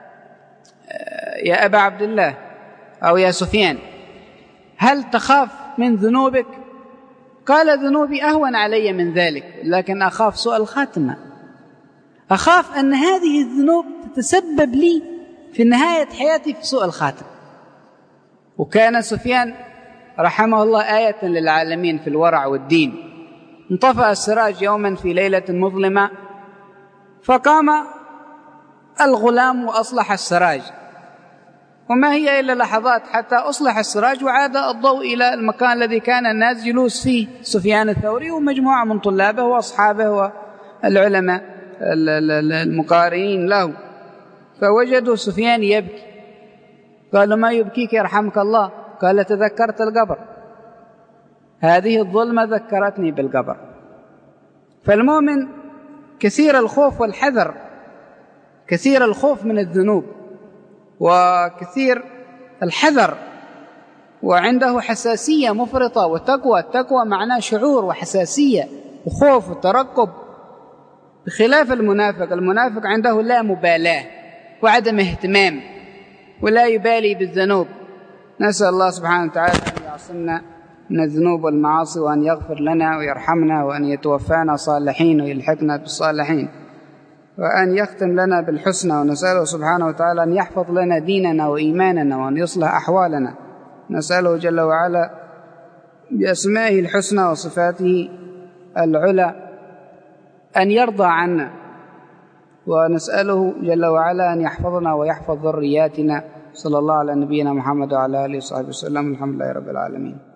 يا أبا عبد الله أو يا سفيان؟ هل تخاف من ذنوبك؟ قال: ذنوبي أهون علي من ذلك، لكن أخاف سوء الخاتمة، أخاف أن هذه الذنوب تتسبب لي في نهاية حياتي في سوء الخاتمة. وكان سفيان رحمه الله آية للعالمين في الورع والدين. انطفأ السراج يوما في ليلة مظلمة، فقام الغلام وأصلح السراج، وما هي إلا لحظات حتى أصلح السراج وعاد الضوء إلى المكان الذي كان الناس جلوس فيه سفيان الثوري ومجموعة من طلابه وأصحابه والعلماء المقارنين له. فوجدوا سفيان يبكي. قالوا: ما يبكيك يرحمك الله؟ قال: تذكرت القبر، هذه الظلمة ذكرتني بالقبر. فالمؤمن كثير الخوف والحذر، كثير الخوف من الذنوب وكثير الحذر، وعنده حساسية مفرطة وتقوى. التقوى معناه شعور وحساسية وخوف وترقب، بخلاف المنافق. المنافق عنده لا مبالاة وعدم اهتمام ولا يبالي بالذنوب. نسأل الله سبحانه وتعالى أن يعصمنا من الذنوب والمعاصي، وأن يغفر لنا ويرحمنا، وأن يتوفانا صالحين ويلحقنا بالصالحين، وأن يختم لنا بالحسنى. ونسأله سبحانه وتعالى أن يحفظ لنا ديننا وإيماننا، وأن يصلح أحوالنا. نسأله جل وعلا بأسمائه الحسنى وصفاته العلى أن يرضى عنا، ونسأله جل وعلا أن يحفظنا ويحفظ ذرياتنا. صلى الله على نبينا محمد وعلى آله وصحبه وسلم. الحمد لله رب العالمين.